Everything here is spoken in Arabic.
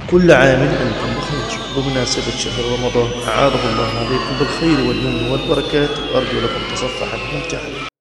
كل عام أنتم بخير. بمناسبة شهر رمضان أعاده الله عليكم بالخير واليمن والبركات، وأرجو لكم تصفحا ممتعة.